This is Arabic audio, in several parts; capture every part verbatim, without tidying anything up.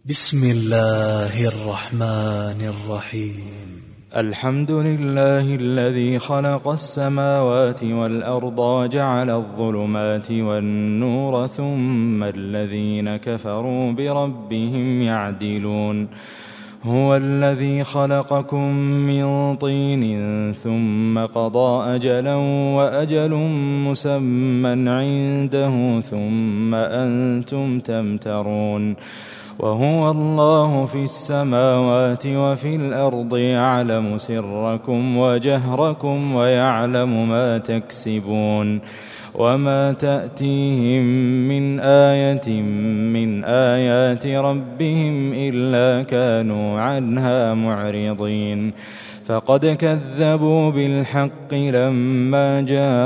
بسم الله الرحمن الرحيم. الحمد لله الذي خلق السماوات والأرض وجعل الظلمات والنور ثم الذين كفروا بربهم يعدلون. هو الذي خلقكم من طين ثم قضى أجلا وأجل مسمى عنده ثم أنتم تمترون. وهو الله في السماوات وفي الأرض يعلم سركم وجهركم ويعلم ما تكسبون. وما تأتيهم من آية من آيات ربهم إلا كانوا عنها معرضين. فقد كذبوا بالحق لما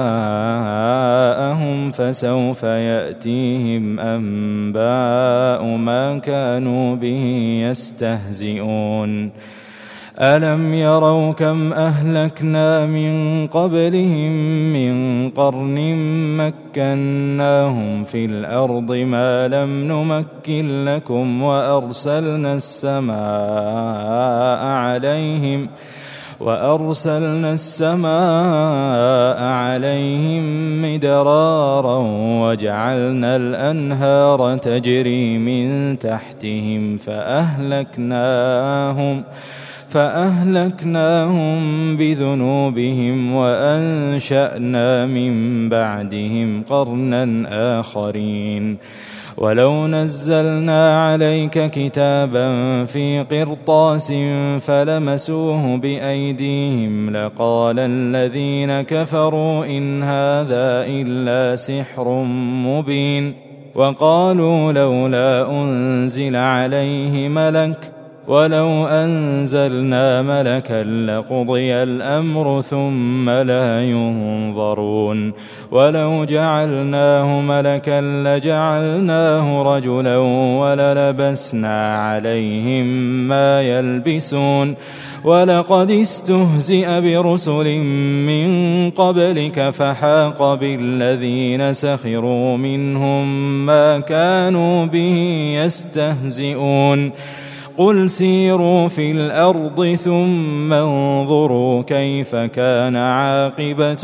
جاءهم فسوف يأتيهم أنباء ما كانوا به يستهزئون. ألم يروا كم أهلكنا من قبلهم من قرن مكناهم في الأرض ما لم نمكن لكم وأرسلنا السماء عليهم وأرسلنا السماء عليهم مدرارا وجعلنا الأنهار تجري من تحتهم فأهلكناهم فأهلكناهم بذنوبهم وأنشأنا من بعدهم قرنا آخرين. ولو نزلنا عليك كتابا في قرطاس فلمسوه بأيديهم لقال الذين كفروا إن هذا إلا سحر مبين. وقالوا لولا أنزل عليه ملك ولو أنزلنا ملكا لقضي الأمر ثم لا ينظرون. ولو جعلناه ملكا لجعلناه رجلا وللبسنا عليهم ما يلبسون. ولقد استهزئ برسل من قبلك فحاق بالذين سخروا منهم ما كانوا به يستهزئون. قل سيروا في الأرض ثم انظروا كيف كان عاقبة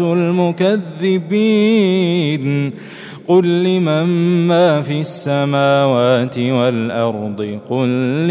المكذبين. قل لمن ما في السماوات والأرض قل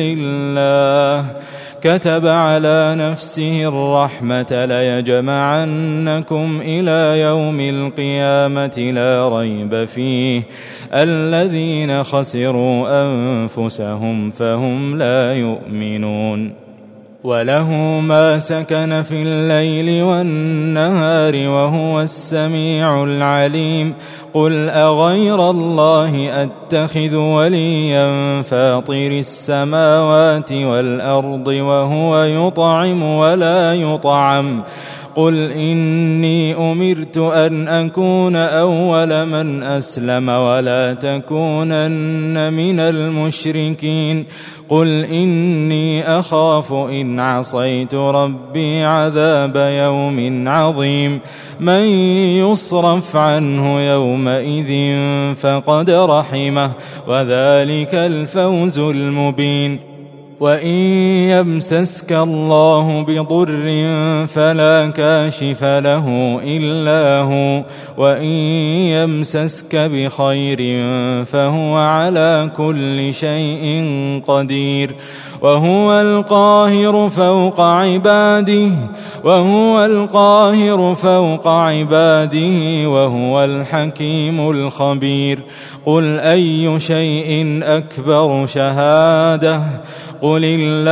لله. كتب على نفسه الرحمة ليجمعنكم إلى يوم القيامة لا ريب فيه الذين خسروا أنفسهم فهم لا يؤمنون. وله ما سكن في الليل والنهار وهو السميع العليم. قل أغير الله أتخذ وليا فاطر السماوات والأرض وهو يطعم ولا يطعم. قل إني أمرت أن أكون أول من أسلم ولا تكونن من المشركين. قل إني أخاف إن عصيت ربي عذاب يوم عظيم. من يصرف عنه يومئذ فقد رحمه وذلك الفوز المبين. وإن يمسسك الله بضر فلا كاشف له إلا هو وإن يمسسك بخير فهو على كل شيء قدير. وهو القاهر فوق عباده وهو القاهر فوق عباده وهو الحكيم الخبير. قل أي شيء أكبر شهادة قل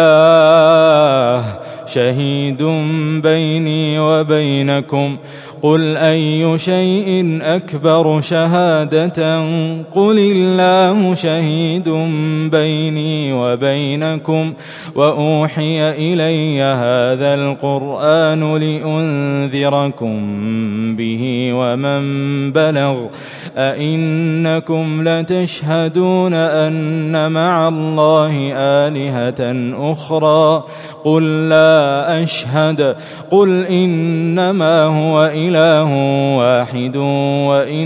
الله شهيد بيني وبينكم. قل أي شيء أكبر شهادة قل الله شهيد بيني وبينكم. وأوحي إلي هذا القرآن لأنذركم به ومن بلغ. أئنكم لتشهدون أن مع الله آلهة أخرى قل لا أشهد. قل إنما هو إله واحد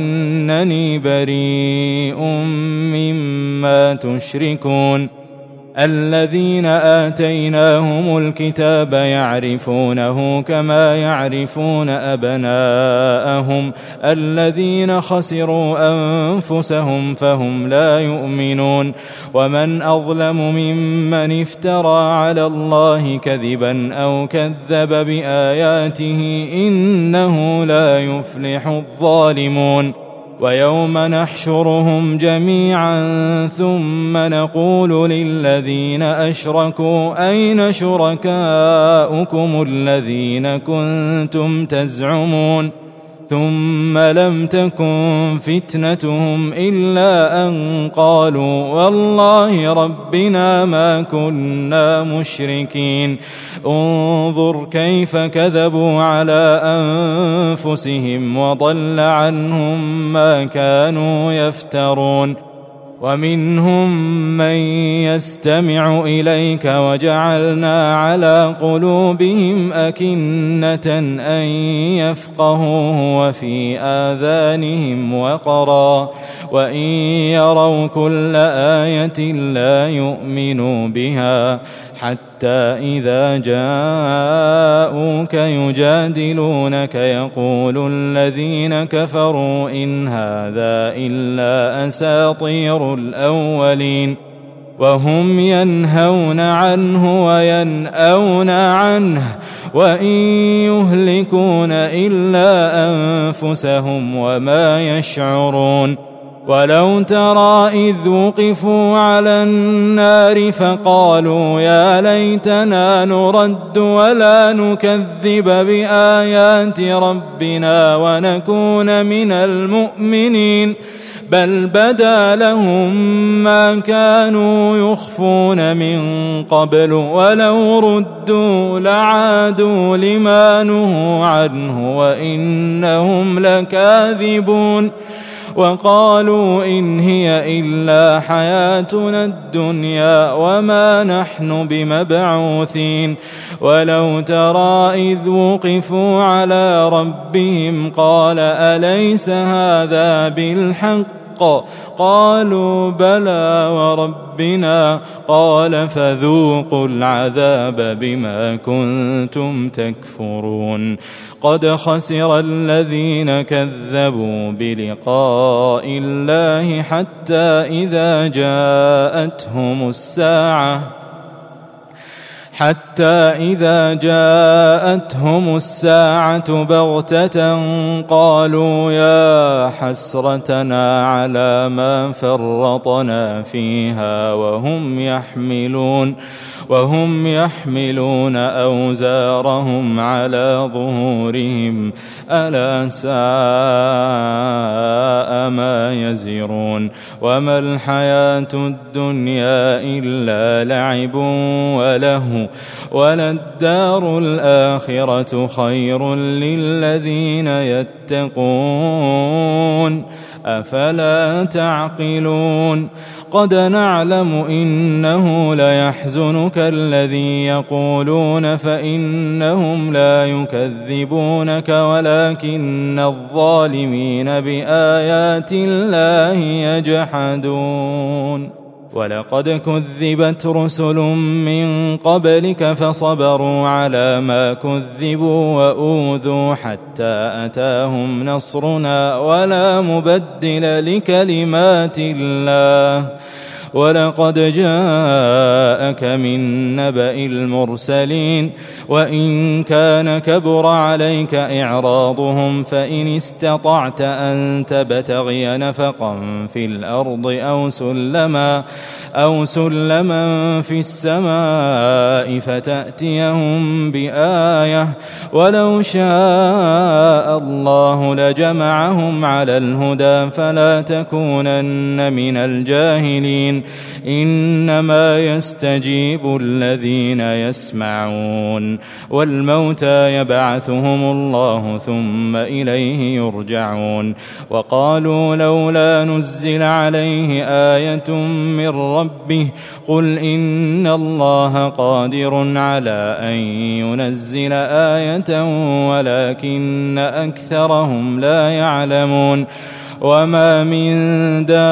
وإنني بريء مما تشركون. الذين آتيناهم الكتاب يعرفونه كما يعرفون أبناءهم الذين خسروا أنفسهم فهم لا يؤمنون ومن أظلم ممن افترى على الله كذبا أو كذب بآياته إنه لا يفلح الظالمون ويوم نحشرهم جميعا ثم نقول للذين أشركوا أين شركاؤكم الذين كنتم تزعمون ثم لم تكن فتنتهم إلا أن قالوا والله ربنا ما كنا مشركين انظر كيف كذبوا على أنفسهم وضل عنهم ما كانوا يفترون ومنهم من يستمع إليك وجعلنا على قلوبهم أكنة أن يفقهوه وفي آذانهم وقرا وإن يروا كل آية لا يؤمنوا بها حتى إذا جاءوك يجادلونك يقول الذين كفروا إن هذا إلا أساطير الأولين وهم ينهون عنه وينأون عنه وإن يهلكون إلا أنفسهم وما يشعرون ولو ترى إذ وقفوا على النار فقالوا يا ليتنا نرد ولا نكذب بآيات ربنا ونكون من المؤمنين بل بدا لهم ما كانوا يخفون من قبل ولو ردوا لعادوا لما نهوا عنه وإنهم لكاذبون وقالوا إن هي إلا حياتنا الدنيا وما نحن بمبعوثين ولو ترى إذ وقفوا على ربهم قال أليس هذا بالحق قالوا بلى وربنا قال فذوقوا العذاب بما كنتم تكفرون قد خسر الذين كذبوا بلقاء الله حتى إذا جاءتهم الساعة حتى إذا جاءتهم الساعة بغتة قالوا يا حسرتنا على ما فرطنا فيها وهم يحملون وهم يحملون أوزارهم على ظهورهم ألا ساء ما يزرون وما الحياة الدنيا إلا لعب وله وللدار الآخرة خير للذين يتقون أفلا تعقلون قد نعلم إنه ليحزنك الذي يقولون فإنهم لا يكذبونك ولكن الظالمين بآيات الله يجحدون ولقد كذبت رسل من قبلك فصبروا على ما كذبوا وأوذوا حتى أتاهم نصرنا ولا مبدل لكلمات الله ولقد جاءك من نبأ المرسلين وإن كان كبر عليك إعراضهم فإن استطعت أن تبتغي نفقا في الأرض أو سلما أو سلما في السماء فتأتيهم بآية ولو شاء الله لجمعهم على الهدى فلا تكونن من الجاهلين إنما يستجيب الذين يسمعون والموتى يبعثهم الله ثم إليه يرجعون وقالوا لولا نزل عليه آية من ربه قل إن الله قادر على أن ينزل آية ولكن أكثرهم لا يعلمون وما من دابة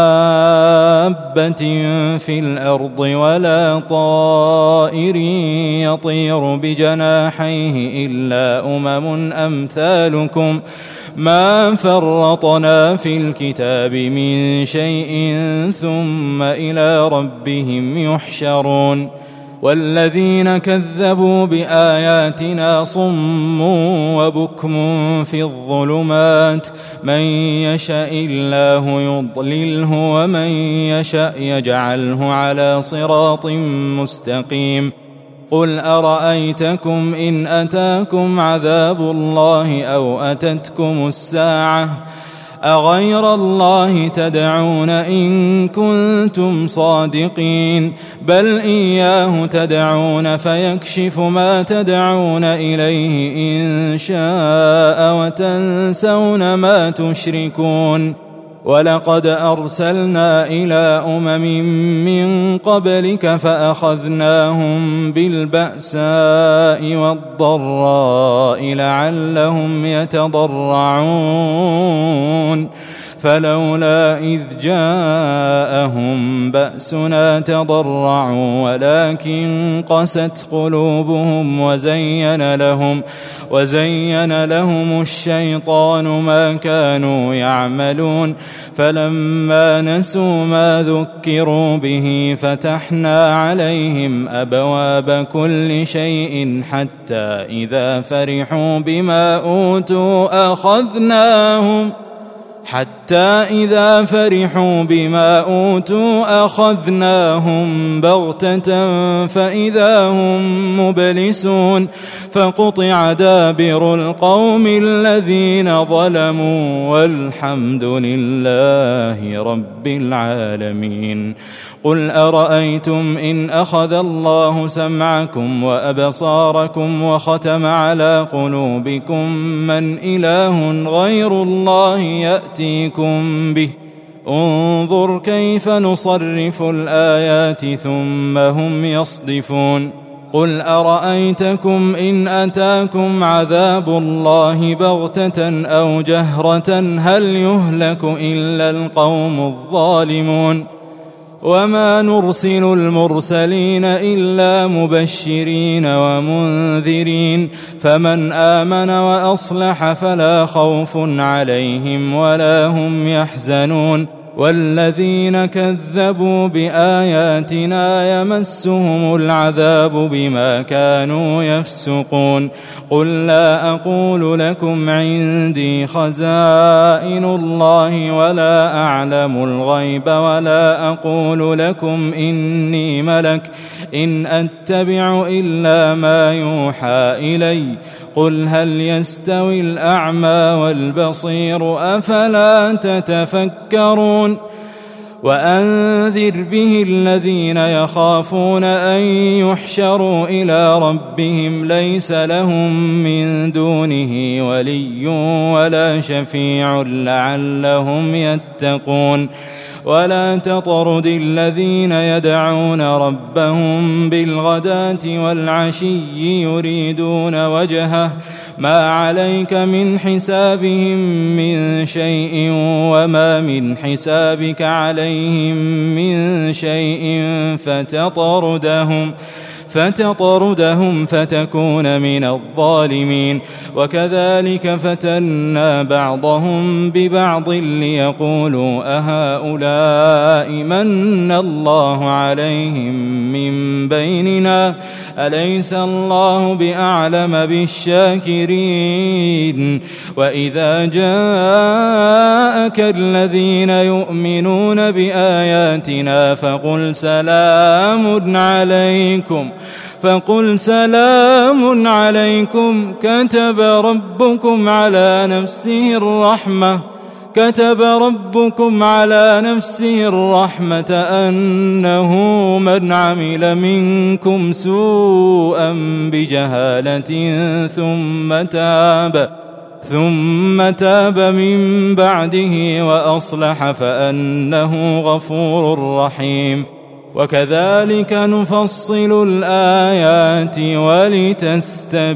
في الأرض ولا طائر يطير بجناحيه إلا أمم أمثالكم ما فرطنا في الكتاب من شيء ثم إلى ربهم يحشرون والذين كذبوا بآياتنا صم وبكم في الظلمات من يشاء الله يضلله ومن يشاء يجعله على صراط مستقيم قل أرأيتكم إن أتاكم عذاب الله أو أتتكم الساعة أغير الله تدعون إن كنتم صادقين بل إياه تدعون فيكشف ما تدعون إليه إن شاء وتنسون ما تشركون ولقد أرسلنا إلى أمم من قبلك فأخذناهم بالبأساء والضراء لعلهم يتضرعون فلولا إذ جاءهم بأسنا تضرعوا ولكن قست قلوبهم وزين لهم وزين لهم الشيطان ما كانوا يعملون فلما نسوا ما ذكروا به فتحنا عليهم أبواب كل شيء حتى إذا فرحوا بما أوتوا أخذناهم حتى إذا فرحوا بما أوتوا أخذناهم بغتة فإذا هم مبلسون فقطع دابر القوم الذين ظلموا والحمد لله رب العالمين قل أرأيتم إن أخذ الله سمعكم وأبصاركم وختم على قلوبكم من إله غير الله يأتيكم به انظر كيف نصرف الآيات ثم هم يصدفون قل أرأيتكم إن أتاكم عذاب الله بغتة أو جهرة هل يهلك إلا القوم الظالمون وما نرسل المرسلين إلا مبشرين ومنذرين فمن آمن وأصلح فلا خوف عليهم ولا هم يحزنون والذين كذبوا بآياتنا يمسهم العذاب بما كانوا يفسقون قل لا أقول لكم عندي خزائن الله ولا أعلم الغيب ولا أقول لكم إني ملك إن أتبع إلا ما يوحى إلي قل هل يستوي الأعمى والبصير أفلا تتفكرون وأنذر به الذين يخافون أن يحشروا إلى ربهم ليس لهم من دونه ولي ولا شفيع لعلهم يتقون ولا تطرد الذين يدعون ربهم بالغداة والعشي يريدون وجهه ما عليك من حسابهم من شيء وما من حسابك عليهم من شيء فتطردهم فتطردهم فتكون من الظالمين وكذلك فتنا بعضهم ببعض ليقولوا أهؤلاء من الله عليهم من بيننا أليس الله بأعلم بالشاكرين وإذا جاءك الذين يؤمنون بآياتنا فقل سلام عليكم فقل سلام عليكم كتب ربكم على نفسه الرحمة كتب ربكم على نفسه الرحمة أنه من عمل منكم سوءا بجهالة ثم تاب ثم تاب من بعده وأصلح فأنه غفور رحيم وكذلك نفصل الآيات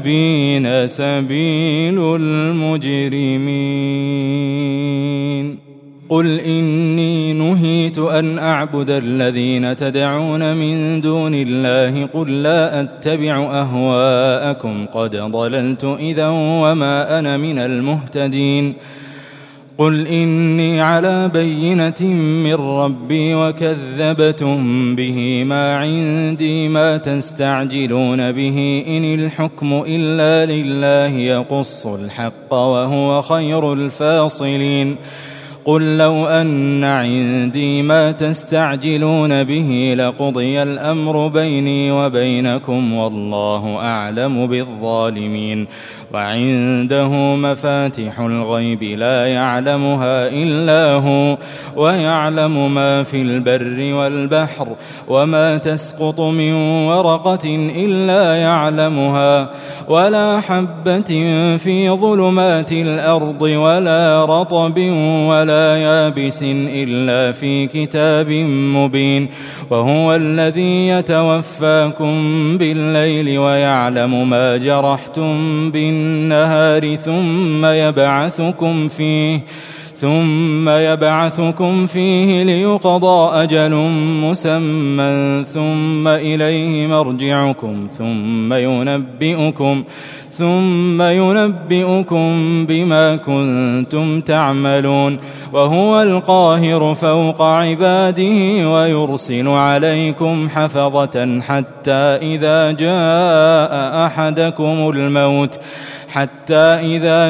ولتستبين سبيل المجرمين. قل إني نهيت أن أعبد الذين تدعون من دون الله قل لا أتبع أهواءكم قد ضللت إذا وما أنا من المهتدين قل إني على بينة من ربي وكذبتم به ما عندي ما تستعجلون به إن الحكم إلا لله يقص الحق وهو خير الفاصلين قل لو أن عندي ما تستعجلون به لقضي الأمر بيني وبينكم والله أعلم بالظالمين وعنده مفاتح الغيب لا يعلمها إلا هو ويعلم ما في البر والبحر وما تسقط من ورقة إلا يعلمها ولا حبة في ظلمات الأرض ولا رطب ولا يابس إلا في كتاب مبين وهو الذي يتوفاكم بالليل ويعلم ما جرحتم بالنهار ثم يبعثكم فيه ثم يبعثكم فيه ليقضى أجل مسمى ثم إليه مرجعكم ثم ينبئكم ثم ينبئكم بما كنتم تعملون وهو القاهر فوق عباده ويرسل عليكم حفظة حتى إذا جاء أحدكم الموت حتى إذا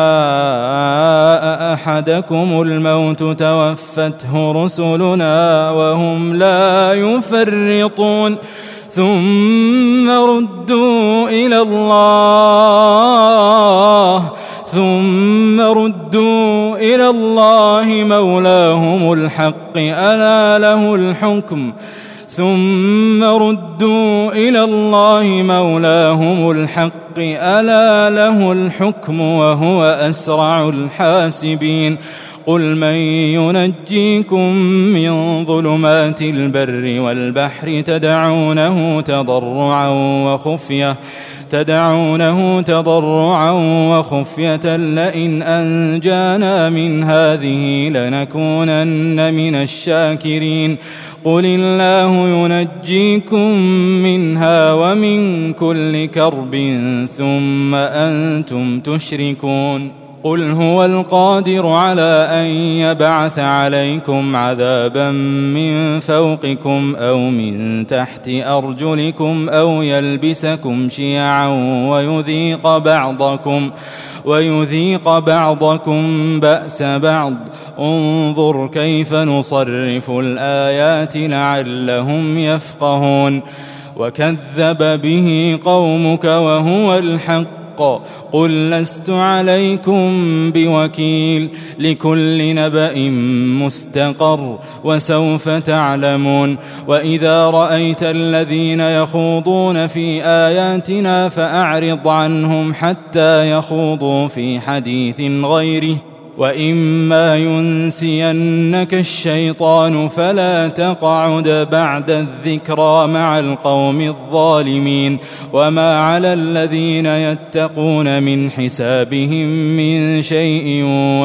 جاء أحدكم الموت توفته رسلنا وهم لا يفرطون ثم ردوا إلى الله ثم ردوا إلى الله مولاهم الحق ألا له الحكم ثم ردوا إلى الله مولاهم الحق ألا له الحكم وهو أسرع الحاسبين قل من ينجيكم من ظلمات البر والبحر تدعونه تضرعا وخفية تدعونه تضرعا وخفية لئن أنجانا من هذه لنكونن من الشاكرين قل الله ينجيكم منها ومن كل كرب ثم أنتم تشركون قل هو القادر على أن يبعث عليكم عذابا من فوقكم أو من تحت أرجلكم أو يلبسكم شيعا ويذيق بعضكم ويذيق بعضكم بأس بعض انظر كيف نصرف الآيات لعلهم يفقهون وكذب به قومك وهو الحق قل لست عليكم بوكيل لكل نبأ مستقر وسوف تعلمون وإذا رأيت الذين يخوضون في آياتنا فأعرض عنهم حتى يخوضوا في حديث غيره وإما ينسينك الشيطان فلا تقعد بعد الذكرى مع القوم الظالمين وما على الذين يتقون من حسابهم من شيء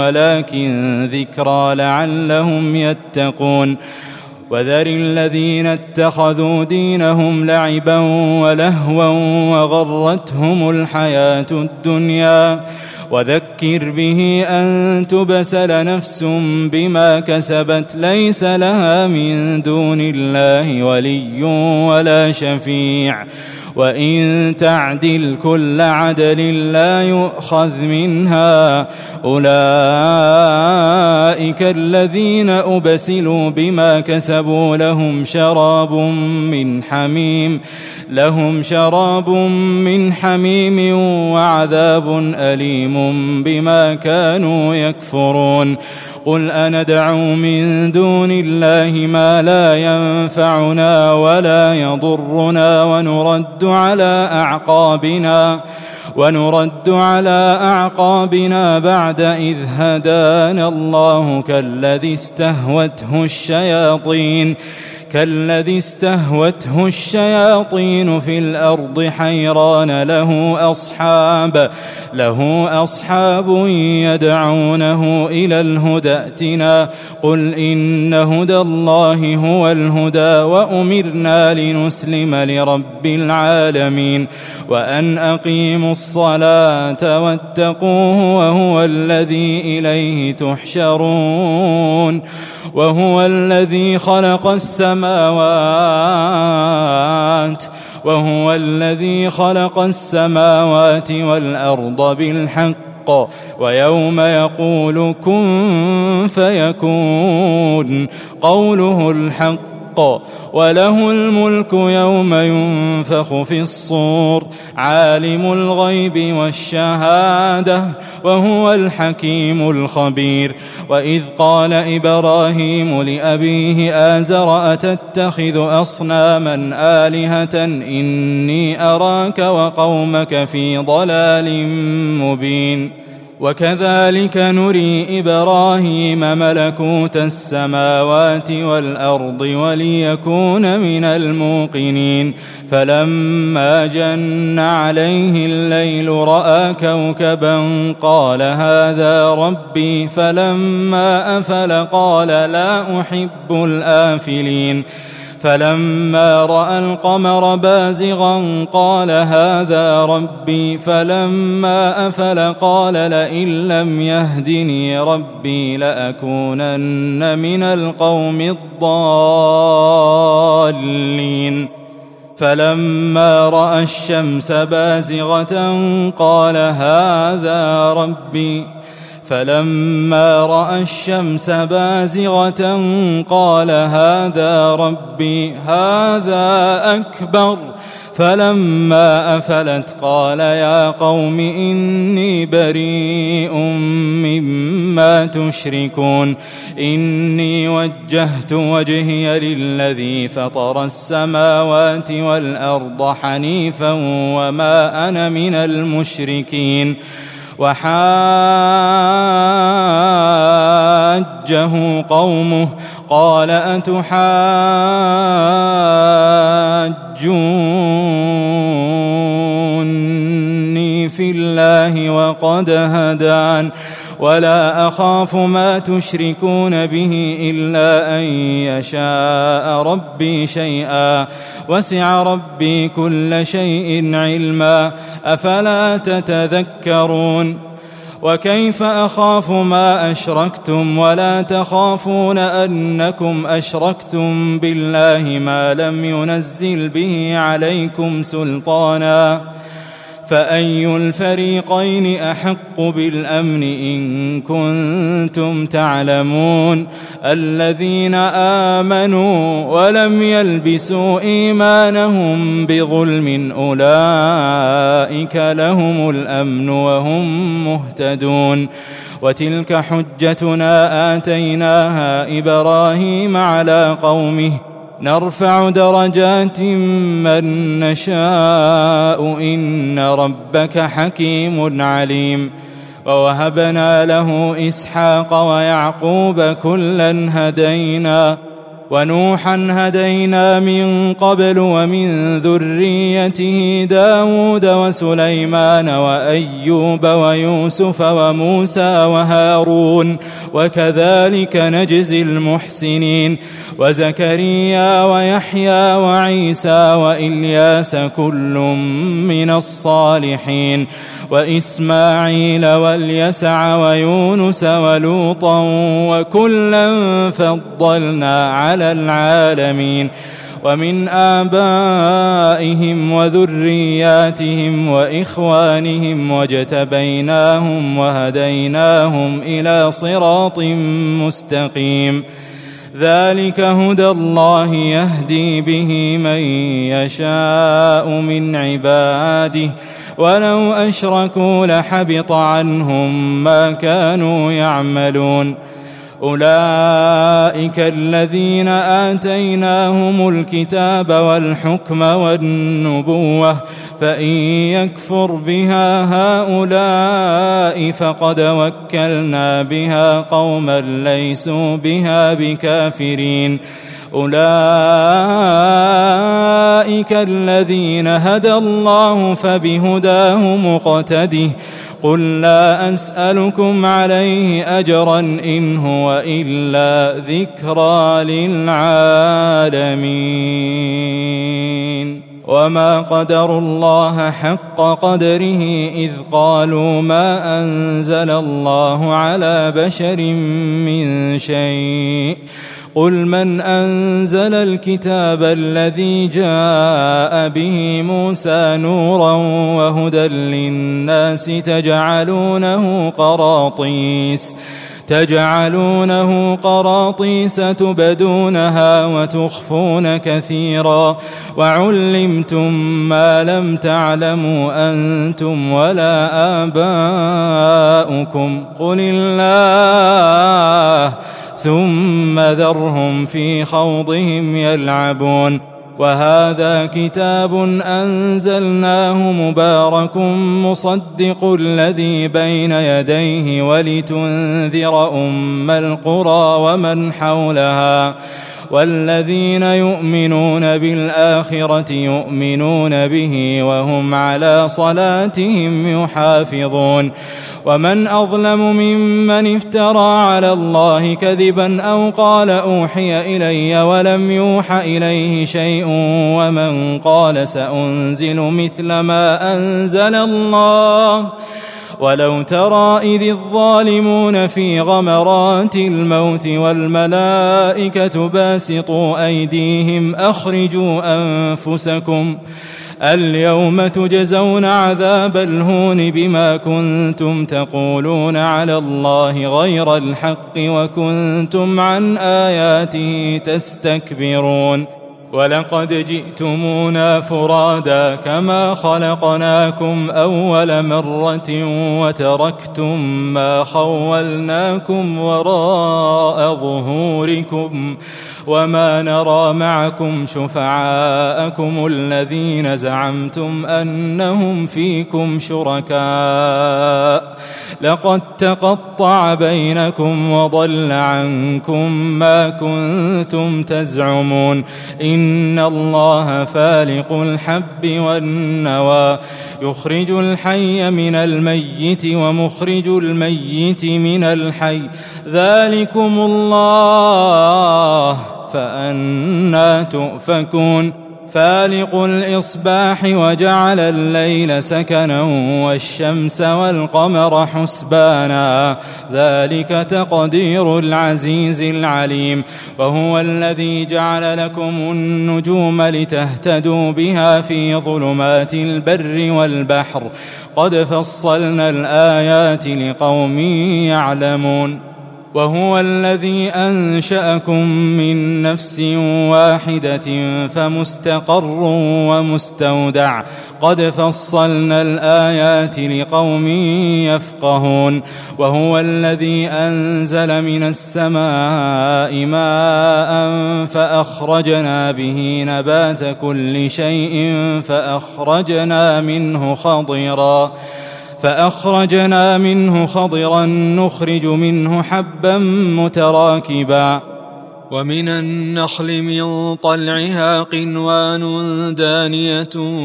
ولكن ذكرى لعلهم يتقون وذر الذين اتخذوا دينهم لعبا ولهوا وغرتهم الحياة الدنيا وذكر به أن تبسل نفس بما كسبت ليس لها من دون الله ولي ولا شفيع وإن تعدل كل عدل لا يؤخذ منها أولئك الذين أبسلوا بما كسبوا لهم شراب من حميم لهم شراب من حميم وعذاب أليم بما كانوا يكفرون قل أندعو من دون الله ما لا ينفعنا ولا يضرنا ونرد على أعقابنا ونرد على أعقابنا بعد إذ هدانا الله كالذي استهوته الشياطين كالذي استهوته الشياطين في الأرض حيران له أصحاب له أصحاب يدعونه إلى الهدى ائتنا قل إن هدى الله هو الهدى وأمرنا لنسلم لرب العالمين وأن أقيموا الصلاة واتقوه وهو الذي إليه تحشرون وهو الذي خلق السماوات وهو الذي خلق السماوات والأرض بالحق ويوم يقول كن فيكون قوله الحق وله الملك يوم ينفخ في الصور عالم الغيب والشهادة وهو الحكيم الخبير وإذ قال إبراهيم لأبيه آزر أتتخذ أصناما آلهة إني أراك وقومك في ضلال مبين وكذلك نري إبراهيم ملكوت السماوات والأرض وليكون من الموقنين فلما جن عليه الليل رأى كوكبا قال هذا ربي فلما أفل قال لا أحب الآفلين فلما رأى القمر بازغا قال هذا ربي فلما أفل قال لئن لم يهدني ربي لأكونن من القوم الضالين فلما رأى الشمس بازغة قال هذا ربي فلما رأى الشمس بازغة قال هذا ربي هذا أكبر فلما أفلت قال يا قوم إني بريء مما تشركون إني وجهت وجهي للذي فطر السماوات والأرض حنيفا وما أنا من المشركين وحاجه قومه قال أتحاجوني في الله وقد هدان ولا أخاف ما تشركون به إلا أن يشاء ربي شيئا وسع ربي كل شيء علما أفلا تتذكرون وكيف أخاف ما أشركتم ولا تخافون أنكم أشركتم بالله ما لم ينزل به عليكم سلطانا فأي الفريقين أحق بالأمن إن كنتم تعلمون الذين آمنوا ولم يلبسوا إيمانهم بظلم أولئك لهم الأمن وهم مهتدون وتلك حجتنا آتيناها إبراهيم على قومه نرفع درجات من نشاء إن ربك حكيم عليم ووهبنا له إسحاق ويعقوب كلا هدينا ونوحا هدينا من قبل ومن ذريته داود وسليمان وأيوب ويوسف وموسى وهارون وكذلك نجزي المحسنين وزكريا ويحيى وعيسى وإلياس كل من الصالحين وإسماعيل واليسع ويونس ولوطا وكلا فضلنا على العالمين ومن آبائهم وذرياتهم وإخوانهم واجتبيناهم وهديناهم إلى صراط مستقيم ذلك هدى الله يهدي به من يشاء من عباده ولو أشركوا لحبط عنهم ما كانوا يعملون أولئك الذين آتيناهم الكتاب والحكم والنبوة فإن يكفر بها هؤلاء فقد وكلنا بها قوما ليسوا بها بكافرين أولئك الذين هدى الله فبهداه مقتده قل لا أسألكم عليه أجرا إن هو إلا ذكرى للعالمين وما قدروا الله حق قدره إذ قالوا ما أنزل الله على بشر من شيء قل من أنزل الكتاب الذي جاء به موسى نورا وهدى للناس تجعلونه قراطيس تجعلونه قراطيس تبدونها وتخفون كثيرا وعلمتم ما لم تعلموا أنتم ولا آباؤكم قل الله ثم ذرهم في خوضهم يلعبون وهذا كتاب أنزلناه مبارك مصدق الذي بين يديه ولتنذر أم القرى ومن حولها والذين يؤمنون بالآخرة يؤمنون به وهم على صلاتهم يحافظون ومن أظلم ممن افترى على الله كذبا أو قال أوحي إلي ولم يوح إليه شيء ومن قال سأنزل مثل ما أنزل الله ولو ترى إذ الظالمون في غمرات الموت والملائكة باسطوا أيديهم أخرجوا أنفسكم اليوم تجزون عذاب الهون بما كنتم تقولون على الله غير الحق وكنتم عن آياته تستكبرون ولقد جئتمونا فرادا كما خلقناكم أول مرة وتركتم ما خولناكم وراء ظهوركم وما نرى معكم شفعاءكم الذين زعمتم أنهم فيكم شركاء لقد تقطع بينكم وضل عنكم ما كنتم تزعمون إن الله فالق الحب والنوى يخرج الحي من الميت ومخرج الميت من الحي ذلكم الله فأنى تؤفكون فالق الإصباح وجعل الليل سكنا والشمس والقمر حسبانا ذلك تقدير العزيز العليم وهو الذي جعل لكم النجوم لتهتدوا بها في ظلمات البر والبحر قد فصلنا الآيات لقوم يعلمون وهو الذي أنشأكم من نفس واحدة فمستقر ومستودع قد فصلنا الآيات لقوم يفقهون وهو الذي أنزل من السماء ماء فأخرجنا به نبات كل شيء فأخرجنا منه خضرا فأخرجنا منه خضرا نخرج منه حبا متراكبا ومن النخل من طلعها قنوان دانية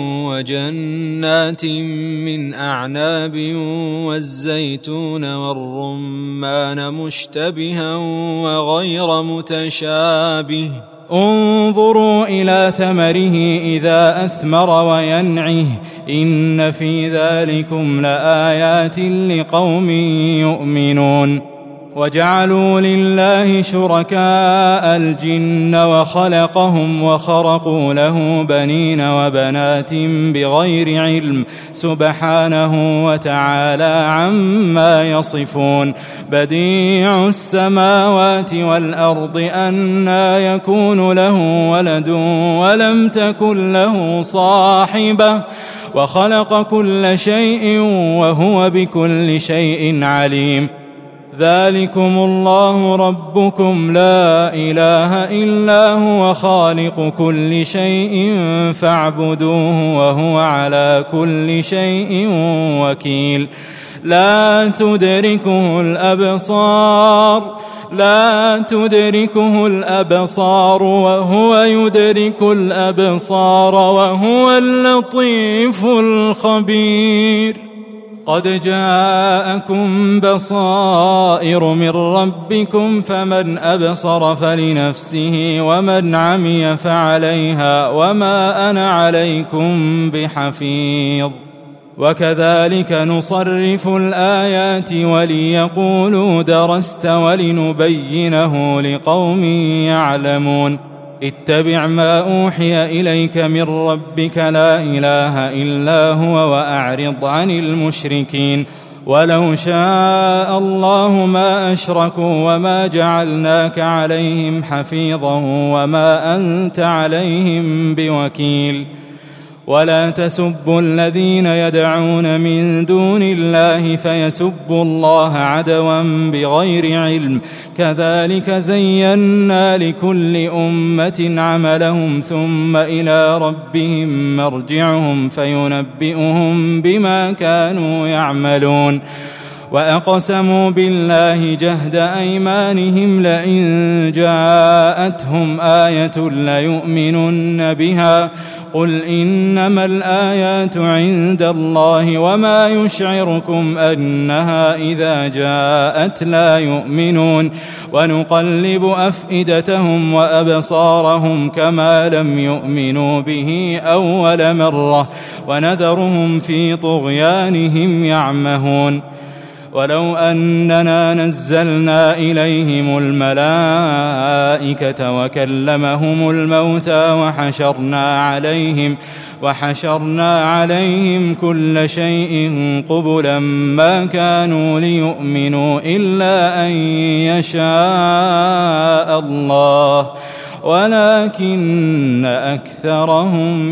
وجنات من أعناب والزيتون والرمان مشتبها وغير متشابه انظروا إلى ثمره إذا أثمر وينعه إن في ذلكم لآيات لقوم يؤمنون وجعلوا لله شركاء الجن وخلقهم وخرقوا له بنين وبنات بغير علم سبحانه وتعالى عما يصفون بديع السماوات والأرض أنى يكون له ولد ولم تكن له صاحبة وخلق كل شيء وهو بكل شيء عليم ذلكم الله ربكم لا إله إلا هو خالق كل شيء فاعبدوه وهو على كل شيء وكيل لا تدركه الأبصار لا تدركه الأبصار وهو يدرك الأبصار وهو اللطيف الخبير. قد جاءكم بصائر من ربكم فمن أبصر فلنفسه ومن عمي فعليها وما أنا عليكم بحفيظ. وكذلك نصرف الآيات وليقولوا درست ولنبينه لقوم يعلمون. اتبع ما أوحي إليك من ربك لا إله إلا هو وأعرض عن المشركين. ولو شاء الله ما أشركوا وما جعلناك عليهم حفيظا وما أنت عليهم بوكيل. ولا تسبوا الذين يدعون من دون الله فيسبوا الله عدوا بغير علم. كذلك زينا لكل أمة عملهم ثم إلى ربهم مرجعهم فينبئهم بما كانوا يعملون. وأقسموا بالله جهد أيمانهم لئن جاءتهم آية ليؤمنن بها قل إنما الآيات عند الله وما يشعركم أنها إذا جاءت لا يؤمنون. ونقلب أفئدتهم وأبصارهم كما لم يؤمنوا به أول مرة ونذرهم في طغيانهم يعمهون. ولو أننا نزلنا إليهم الملائكة وكلمهم الموتى وحشرنا عليهم وحشرنا عليهم كل شيء قبلا ما كانوا ليؤمنوا إلا أن يشاء الله ولكن أكثرهم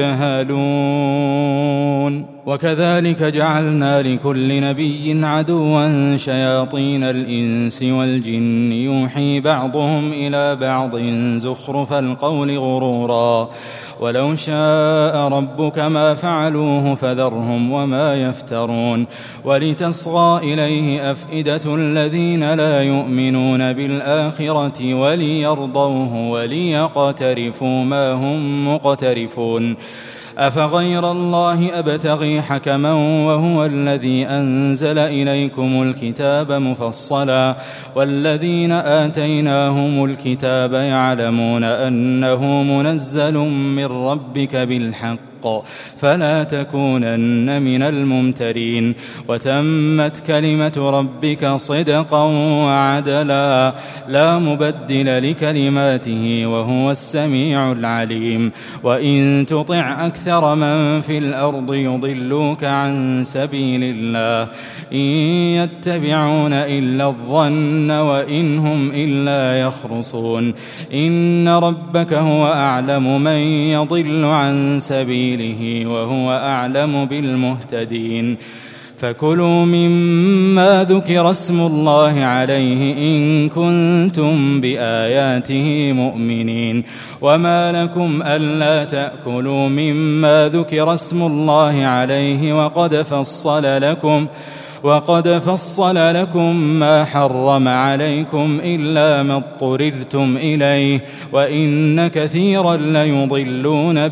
يجهلون. وكذلك جعلنا لكل نبي عدوا شياطين الإنس والجن يوحي بعضهم إلى بعض زخرف القول غرورا. ولو شاء ربك ما فعلوه فذرهم وما يفترون. ولتصغى إليه أفئدة الذين لا يؤمنون بالآخرة وليرضوه وليقترفوا ما هم مقترفون. أفغير الله أبتغي حكما وهو الذي أنزل إليكم الكتاب مفصلا والذين آتيناهم الكتاب يعلمون أنه منزل من ربك بالحق فلا تكونن من الممترين. وتمت كلمة ربك صدقا وعدلا لا مبدل لكلماته وهو السميع العليم. وإن تطع أكثر من في الأرض يضلوك عن سبيل الله إن يتبعون إلا الظن وإن هم إلا يخرصون. إن ربك هو أعلم من يضل عن سبيله وهو أعلم بالمهتدين. فكلوا مما ذكر اسم الله عليه إن كنتم بآياته مؤمنين. وما لكم ألا تأكلوا مما ذكر اسم الله عليه وقد فصل لكم وقد فصل لكم ما حرم عليكم إلا ما اضطررتم إليه وإن كثيرا ليضلون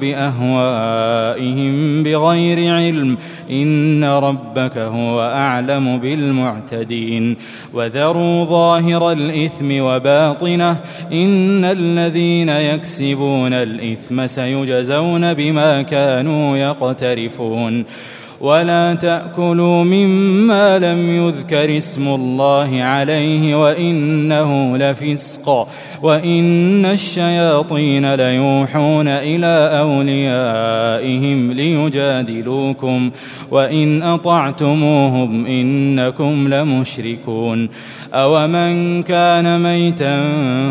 بأهوائهم بغير علم إن ربك هو أعلم بالمعتدين. وذروا ظاهر الإثم وباطنه إن الذين يكسبون الإثم سيجزون بما كانوا يقترفون. ولا تأكلوا مما لم يذكر اسم الله عليه وإنه لفسق وإن الشياطين ليوحون إلى أوليائهم ليجادلوكم وإن أطعتموهم إنكم لمشركون. أومن كان ميتا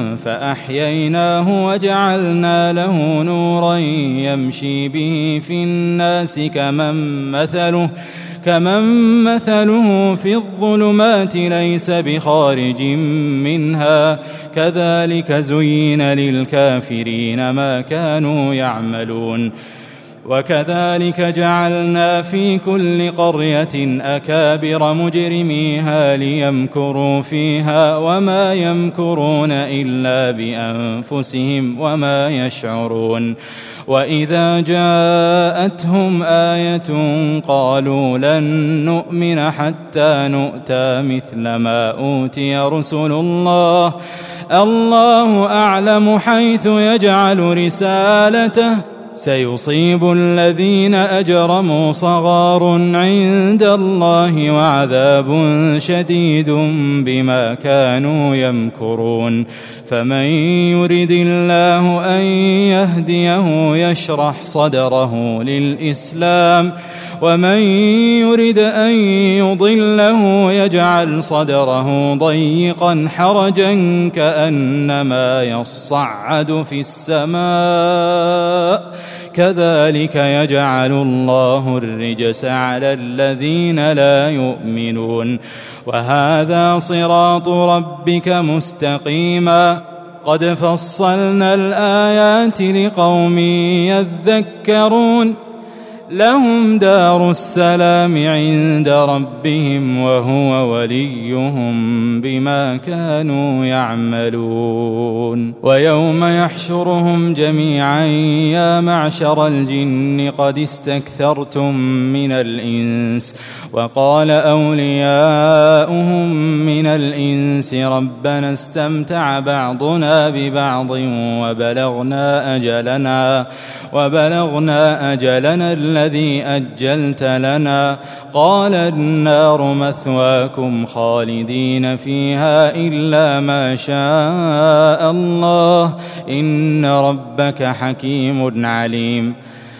فأحييناه وجعلنا له نورا يمشي به في الناس كمن مثله كمن مثله في الظلمات ليس بخارج منها كذلك زين للكافرين ما كانوا يعملون. وكذلك جعلنا في كل قرية أكابر مجرميها ليمكروا فيها وما يمكرون إلا بأنفسهم وما يشعرون. وإذا جاءتهم آية قالوا لن نؤمن حتى نؤتى مثل ما أوتي رسل الله الله أعلم حيث يجعل رسالته سيصيب الذين أجرموا صغار عند الله وعذاب شديد بما كانوا يمكرون. فمن يرد الله أن يهديه يشرح صدره للإسلام ومن يرد أن يضله يجعل صدره ضيقا حرجا كأنما يصعد في السماء كذلك يجعل الله الرجس على الذين لا يؤمنون. وهذا صراط ربك مستقيما قد فصلنا الآيات لقوم يذكرون. لهم دار السلام عند ربهم وهو وليهم بما كانوا يعملون. ويوم يحشرهم جميعا يا معشر الجن قد استكثرتم من الإنس وقال أولياؤهم من الإنس ربنا استمتع بعضنا ببعض وبلغنا أجلنا وبلغنا أجلنا الذي أجلت لنا قال النار مثواكم خالدين فيها إلا ما شاء الله إن ربك حكيم عليم.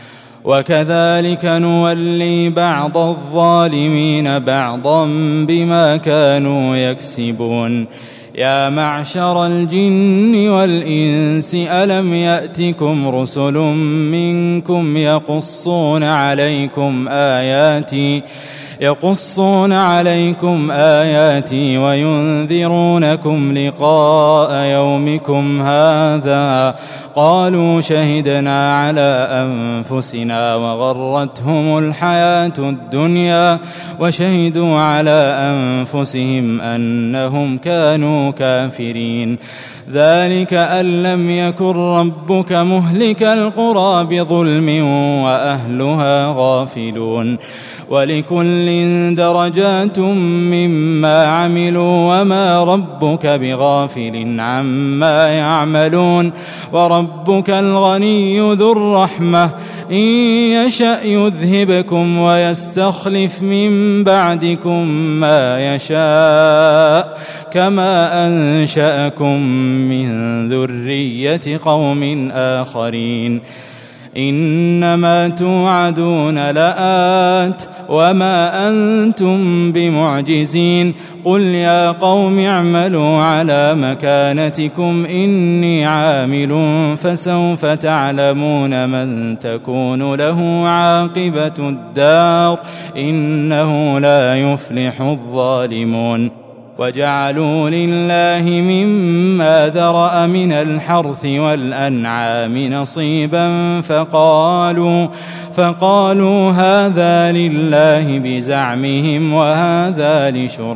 وكذلك نولي بعض الظالمين بعضا بما كانوا يكسبون. يا معشر الجن والإنس ألم يأتكم رسل منكم يقصون عليكم آياتي يقصون عليكم آياتي وينذرونكم لقاء يومكم هذا قالوا شهدنا على أنفسنا وغرتهم الحياة الدنيا وشهدوا على أنفسهم أنهم كانوا كافرين. ذلك أن لم يكن ربك مهلك القرى بظلم وأهلها غافلون. ولكل درجات مما عملوا وما ربك بغافل عما يعملون. وربك الغني ذو الرحمة إن يشأ يذهبكم ويستخلف من بعدكم ما يشاء كما أنشأكم من ذرية قوم آخرين. إنما توعدون لآت وما أنتم بمعجزين. قل يا قوم اعملوا على مكانتكم إني عامل فسوف تعلمون من تكون له عاقبة الدار إنه لا يفلح الظالمون. وجعلوا لله مما ذرأ من الحرث والأنعام نصيبا فقالوا فقالوا هذا لله بزعمهم وهذا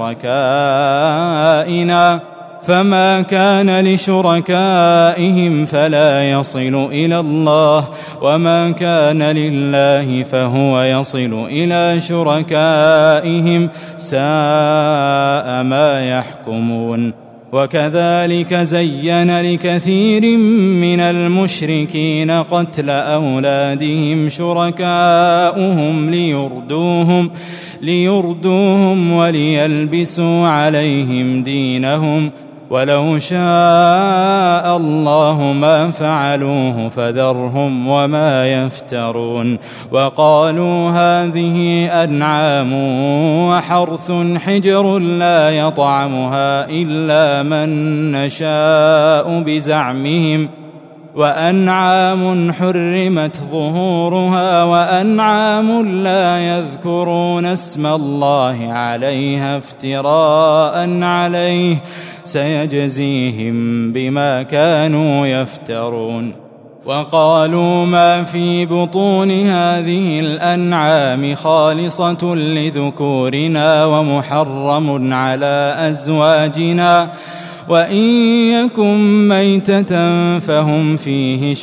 لشركائنا فما كان لشركائهم فلا يصل إلى الله وما كان لله فهو يصل إلى شركائهم ساء ما يحكمون. وكذلك زين لكثير من المشركين قتل أولادهم شركاؤهم ليردوهم ليردوهم وليلبسوا عليهم دينهم ولو شاء الله ما فعلوه فذرهم وما يفترون. وقالوا هذه أنعام وحرث حجر لا يطعمها إلا من نشاء بزعمهم وأنعام حرمت ظهورها وأنعام لا يذكرون اسم الله عليها افتراء عليه سيجزيهم بما كانوا يفترون. وقالوا ما في بطون هذه الأنعام خالصة لذكورنا ومحرم على أزواجنا وإن يكن ميتة فهم فيه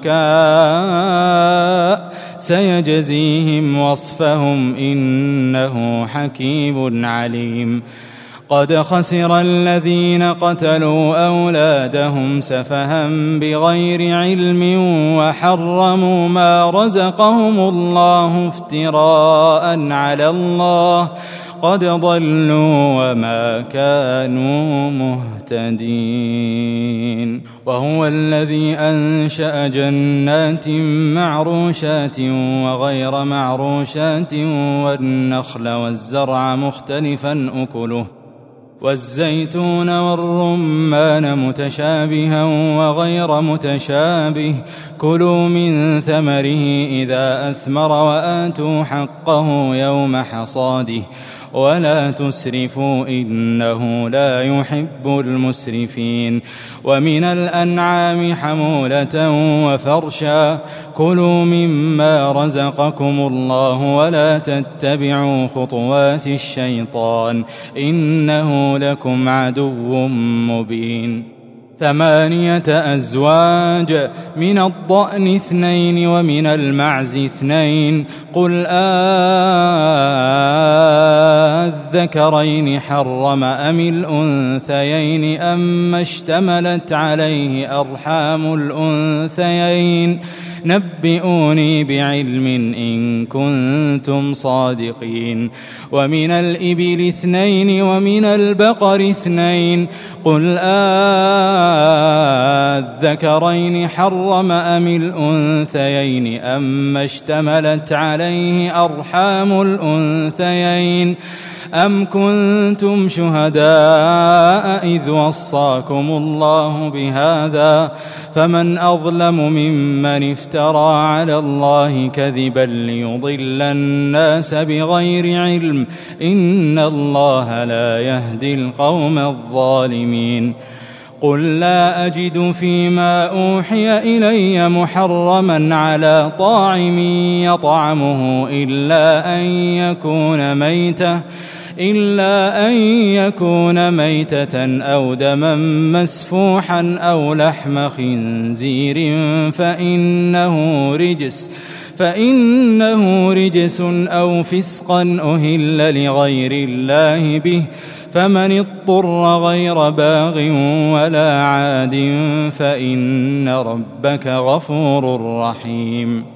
شركاء سيجزيهم وصفهم إنه حكيم عليم. قد خسر الذين قتلوا أولادهم سفها بغير علم وحرموا ما رزقهم الله افتراء على الله قد ضلوا وما كانوا مهتدين. وهو الذي أنشأ جنات معروشات وغير معروشات والنخل والزرع مختلفا أكله والزيتون والرمان متشابها وغير متشابه كلوا من ثمره إذا أثمر وآتوا حقه يوم حصاده ولا تسرفوا إنه لا يحب المسرفين. ومن الأنعام حمولة وفرشا كلوا مما رزقكم الله ولا تتبعوا خطوات الشيطان إنه لكم عدو مبين. ثمانية أزواج من الضأن اثنين ومن المعز اثنين قل أذكرين حرم أم الأنثيين أم اشتملت عليه أرحام الأنثيين نبئوني بعلم إن كنتم صادقين. ومن الإبل اثنين ومن البقر اثنين قل أذكرين حرم أم الأنثيين أم اشتملت عليه أرحام الأنثيين أم كنتم شهداء إذ وصاكم الله بهذا فمن أظلم ممن افترى على الله كذبا ليضل الناس بغير علم إن الله لا يهدي القوم الظالمين. قل لا أجد فيما أوحي إلي محرما على طاعم يطعمه إلا أن يكون ميتة إلا أن يكون ميتة أو دما مسفوحا أو لحم خنزير فإنه رجس فإنه رجس أو فسقا أهل لغير الله به فمن اضطر غير باغ ولا عاد فإن ربك غفور رحيم.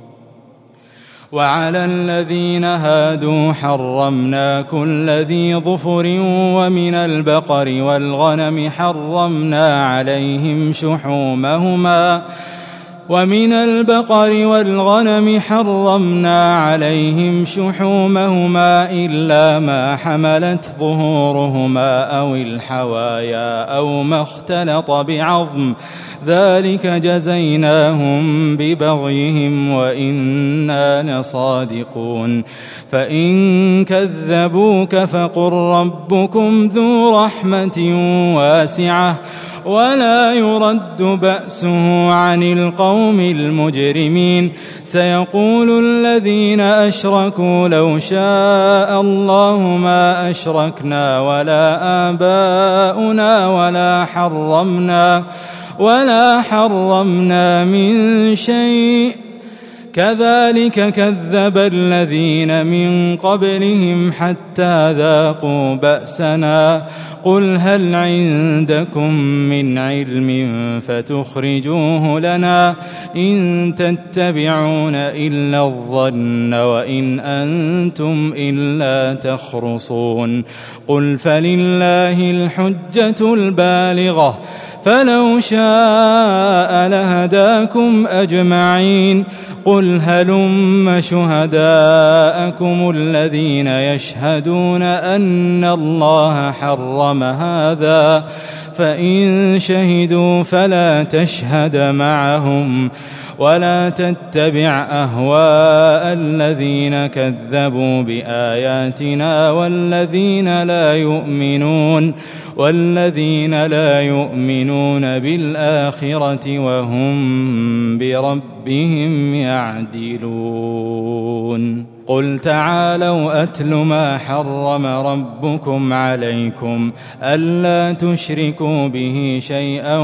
وعلى الذين هادوا حرمنا كل ذي ظفر ومن البقر والغنم حرمنا عليهم شحومهما ومن البقر والغنم حرمنا عليهم شحومهما إلا ما حملت ظهورهما أو الحوايا أو ما اختلط بعظم ذلك جزيناهم ببغيهم وإنا لصادقون. فإن كذبوك فقل ربكم ذو رحمة واسعة ولا يرد بأسه عن القوم المجرمين. سيقول الذين أشركوا لو شاء الله ما أشركنا ولا آباؤنا ولا حرمنا ولا حرمنا من شيء كذلك كذب الذين من قبلهم حتى ذاقوا بأسنا قل هل عندكم من علم فتخرجوه لنا إن تتبعون إلا الظن وإن أنتم إلا تخرصون. قل فلله الحجة البالغة فلو شاء لهداكم أجمعين. قل هلم شهداءكم الذين يشهدون أن الله حرم هذا فإن شهدوا فلا تشهد معهم ولا تتبع أهواء الذين كذبوا بآياتنا والذين لا يؤمنون والذين لا يؤمنون بالآخرة وهم بربهم يعدلون. قل تعالوا أتل ما حرم ربكم عليكم ألا تشركوا به شيئا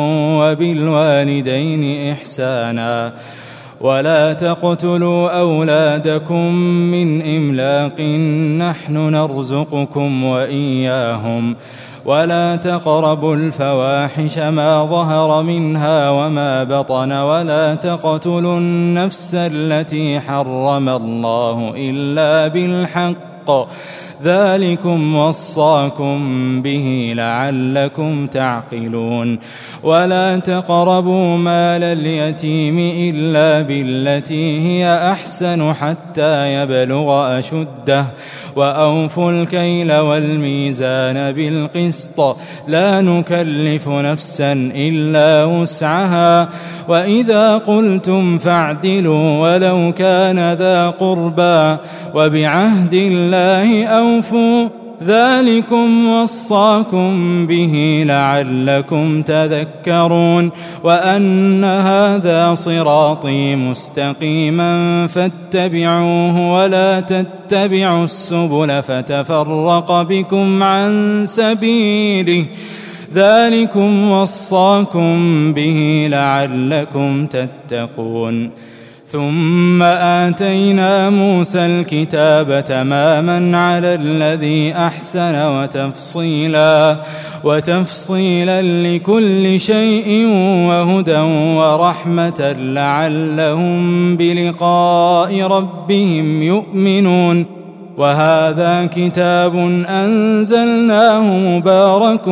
وبالوالدين إحسانا ولا تقتلوا أولادكم من إملاق نحن نرزقكم وإياهم ولا تقربوا الفواحش ما ظهر منها وما بطن ولا تقتلوا النفس التي حرم الله إلا بالحق ذلكم وصاكم به لعلكم تعقلون. ولا تقربوا مال اليتيم إلا بالتي هي أحسن حتى يبلغ أشده وأوفوا الكيل والميزان بالقسط لا نكلف نفسا إلا وسعها وإذا قلتم فاعدلوا ولو كان ذا قربى وبعهد الله أوفوا ذلكم وصاكم به لعلكم تذكرون. وأن هذا صراطي مستقيما فاتبعوه ولا تتبعوا السبل فتفرق بكم عن سبيله ذلكم وصاكم به لعلكم تتقون. ثم آتينا موسى الكتاب تماما على الذي أحسن وتفصيلا وتفصيلا لكل شيء وهدى ورحمة لعلهم بلقاء ربهم يؤمنون. وهذا كتاب أنزلناه مبارك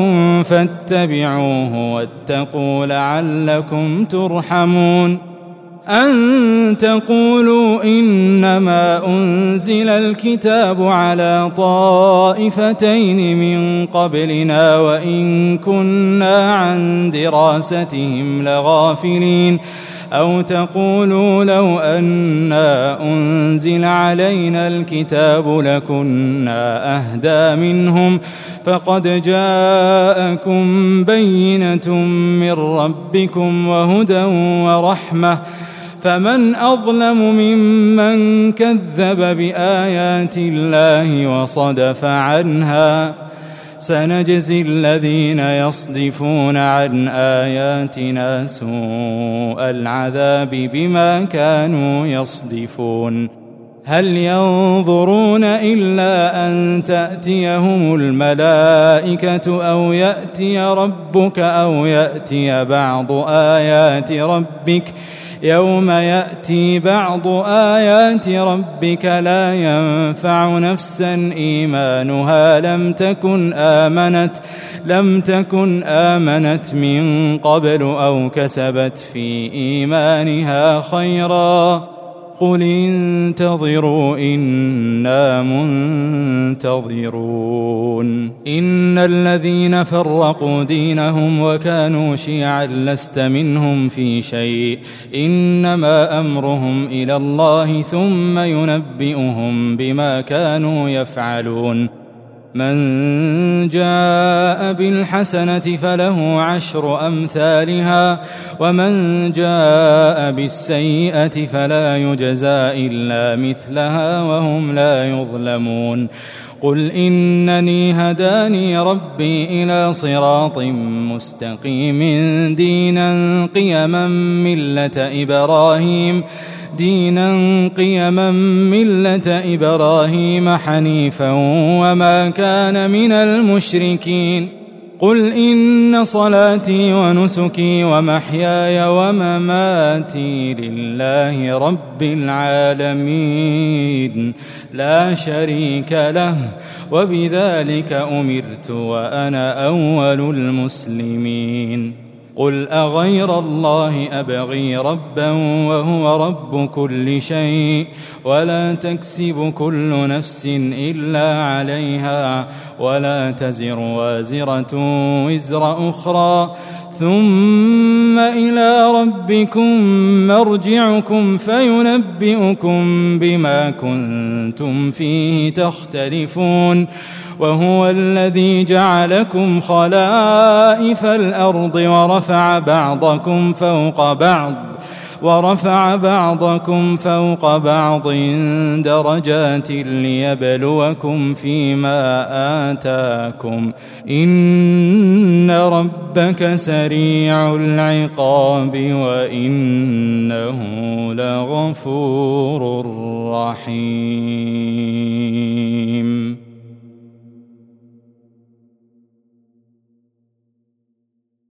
فاتبعوه واتقوا لعلكم ترحمون. أن تقولوا إنما أنزل الكتاب على طائفتين من قبلنا وإن كنا عن دراستهم لغافلين أو تقولوا لو أنا أنزل علينا الكتاب لكنا أهدى منهم فقد جاءكم بينة من ربكم وهدى ورحمة فمن أظلم ممن كذب بآيات الله وصدف عنها سنجزي الذين يصدفون عن آياتنا سوء العذاب بما كانوا يصدفون. هل ينظرون إلا أن تأتيهم الملائكة أو يأتي ربك أو يأتي بعض آيات ربك يوم يأتي بعض آيات ربك لا ينفع نفسا إيمانها لم تكن آمنت لم تكن آمنت من قبل أو كسبت في إيمانها خيرا قل انتظروا إنا منتظرون. إن الذين فرقوا دينهم وكانوا شيعا لست منهم في شيء إنما أمرهم إلى الله ثم ينبئهم بما كانوا يفعلون. من جاء بالحسنة فله عشر أمثالها ومن جاء بالسيئة فلا يجزى إلا مثلها وهم لا يظلمون. قل إنني هداني ربي إلى صراط مستقيم دينا قيما ملة إبراهيم دينا قيما ملة إبراهيم حنيفا وما كان من المشركين. قل إن صلاتي ونسكي ومحياي ومماتي لله رب العالمين لا شريك له وبذلك أمرت وأنا أول المسلمين. قل أغير الله أبغي ربا وهو رب كل شيء ولا تكسب كل نفس إلا عليها ولا تزر وازرة وزر أخرى ثم إلى ربكم مرجعكم فينبئكم بما كنتم فيه تختلفون وهو الذي جعلكم خلائف الأرض ورفع بعضكم فوق بعض ورفع بعضكم فوق بعض درجات ليبلوكم فيما آتاكم إن ربك سريع العقاب وإنه لغفور رحيم.